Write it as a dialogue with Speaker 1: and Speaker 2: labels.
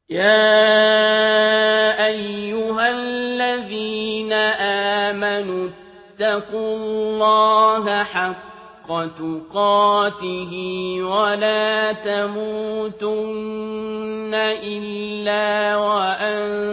Speaker 1: يَا أَيُّهَا الَّذِينَ آمَنُوا اتَّقُوا اللَّهَ حَقَّ تُقَاتِهِ وَلَا تَمُوتُنَّ إِلَّا وَأَنتُم